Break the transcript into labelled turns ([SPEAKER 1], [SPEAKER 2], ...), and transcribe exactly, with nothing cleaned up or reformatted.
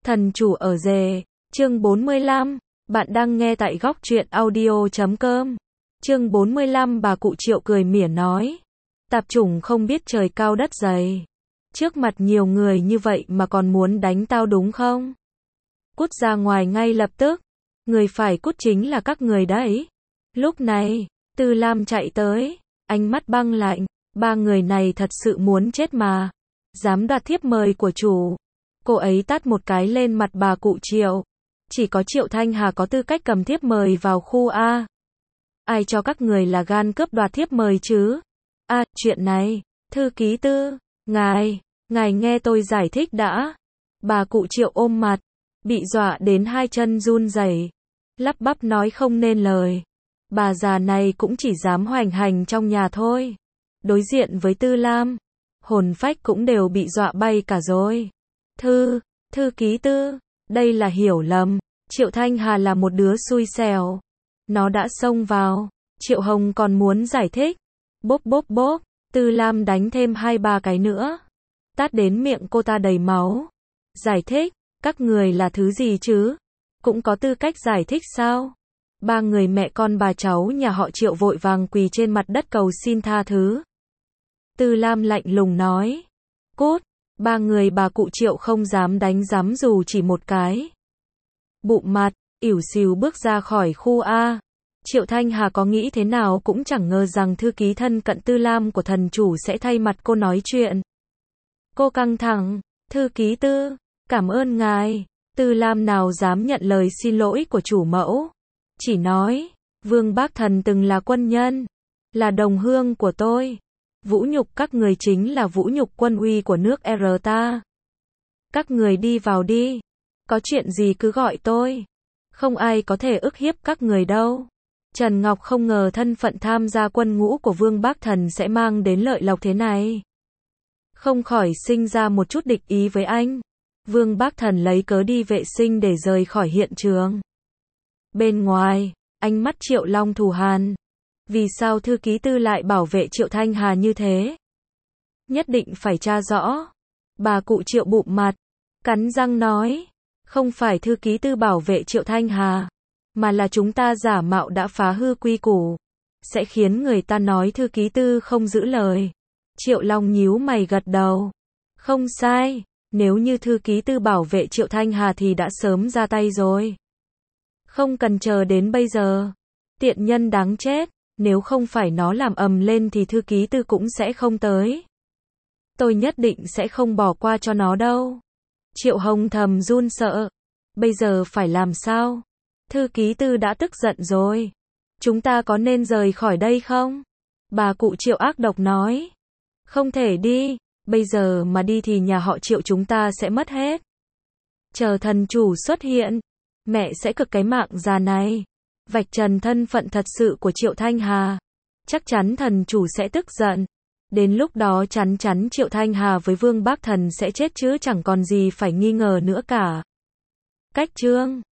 [SPEAKER 1] Thần chủ ở rể, chương bốn mươi lăm, bạn đang nghe tại góc truyện audio chấm com. Chương bốn mươi lăm bà cụ Triệu cười mỉa nói. Tạp chủng không biết trời cao đất dày. Trước mặt nhiều người như vậy mà còn muốn đánh tao đúng không? Cút ra ngoài ngay lập tức. Người phải cút chính là các người đấy. Lúc này, Tư Lam chạy tới, ánh mắt băng lạnh. Ba người này thật sự muốn chết mà. Dám đoạt thiếp mời của chủ. Cô ấy tát một cái lên mặt bà cụ Triệu. Chỉ có Triệu Thanh Hà có tư cách cầm thiếp mời vào khu A. Ai cho các người là gan cướp đoạt thiếp mời chứ? À, chuyện này, thư ký Tư, ngài, ngài nghe tôi giải thích đã. Bà cụ Triệu ôm mặt, bị dọa đến hai chân run rẩy, lắp bắp nói không nên lời. Bà già này cũng chỉ dám hoành hành trong nhà thôi. Đối diện với Tư Lam, hồn phách cũng đều bị dọa bay cả rồi. Thư, thư ký Tư, đây là hiểu lầm. Triệu Thanh Hà là một đứa xui xẻo. Nó đã xông vào. Triệu Hồng còn muốn giải thích. Bốp bốp bốp, Tư Lam đánh thêm hai ba cái nữa. Tát đến miệng cô ta đầy máu. Giải thích, các người là thứ gì chứ? Cũng có tư cách giải thích sao? Ba người mẹ con bà cháu nhà họ Triệu vội vàng quỳ trên mặt đất cầu xin tha thứ. Tư Lam lạnh lùng nói. Cút, ba người bà cụ Triệu không dám đánh giám dù chỉ một cái. Bụng mặt, ỉu xìu bước ra khỏi khu A. Triệu Thanh Hà có nghĩ thế nào cũng chẳng ngờ rằng thư ký thân cận Tư Lam của thần chủ sẽ thay mặt cô nói chuyện. Cô căng thẳng, thư ký Tư, cảm ơn ngài. Tư Lam nào dám nhận lời xin lỗi của chủ mẫu. Chỉ nói, Vương Bác Thần từng là quân nhân, là đồng hương của tôi. Vũ nhục các người chính là vũ nhục quân uy của nước R ta. Các người đi vào đi. Có chuyện gì cứ gọi tôi. Không ai có thể ức hiếp các người đâu. Trần Ngọc không ngờ thân phận tham gia quân ngũ của Vương Bác Thần sẽ mang đến lợi lộc thế này. Không khỏi sinh ra một chút địch ý với anh. Vương Bác Thần lấy cớ đi vệ sinh để rời khỏi hiện trường. Bên ngoài, ánh mắt Triệu Long thù hằn. Vì sao thư ký Tư lại bảo vệ Triệu Thanh Hà như thế? Nhất định phải tra rõ. Bà cụ Triệu bụm mặt, cắn răng nói. Không phải thư ký Tư bảo vệ Triệu Thanh Hà, mà là chúng ta giả mạo đã phá hư quy củ. Sẽ khiến người ta nói thư ký Tư không giữ lời. Triệu Long nhíu mày gật đầu. Không sai, nếu như thư ký Tư bảo vệ Triệu Thanh Hà thì đã sớm ra tay rồi. Không cần chờ đến bây giờ. Tiện nhân đáng chết. Nếu không phải nó làm ầm lên thì thư ký Tư cũng sẽ không tới. Tôi nhất định sẽ không bỏ qua cho nó đâu. Triệu Hồng thầm run sợ. Bây giờ phải làm sao? Thư ký Tư đã tức giận rồi. Chúng ta có nên rời khỏi đây không? Bà cụ Triệu ác độc nói. Không thể đi. Bây giờ mà đi thì nhà họ Triệu chúng ta sẽ mất hết. Chờ thần chủ xuất hiện, mẹ sẽ cực cái mạng già này. Vạch trần thân phận thật sự của Triệu Thanh Hà. Chắc chắn thần chủ sẽ tức giận. Đến lúc đó chắn chắn Triệu Thanh Hà với Vương Bác Thần sẽ chết chứ chẳng còn gì phải nghi ngờ nữa cả. Cách chương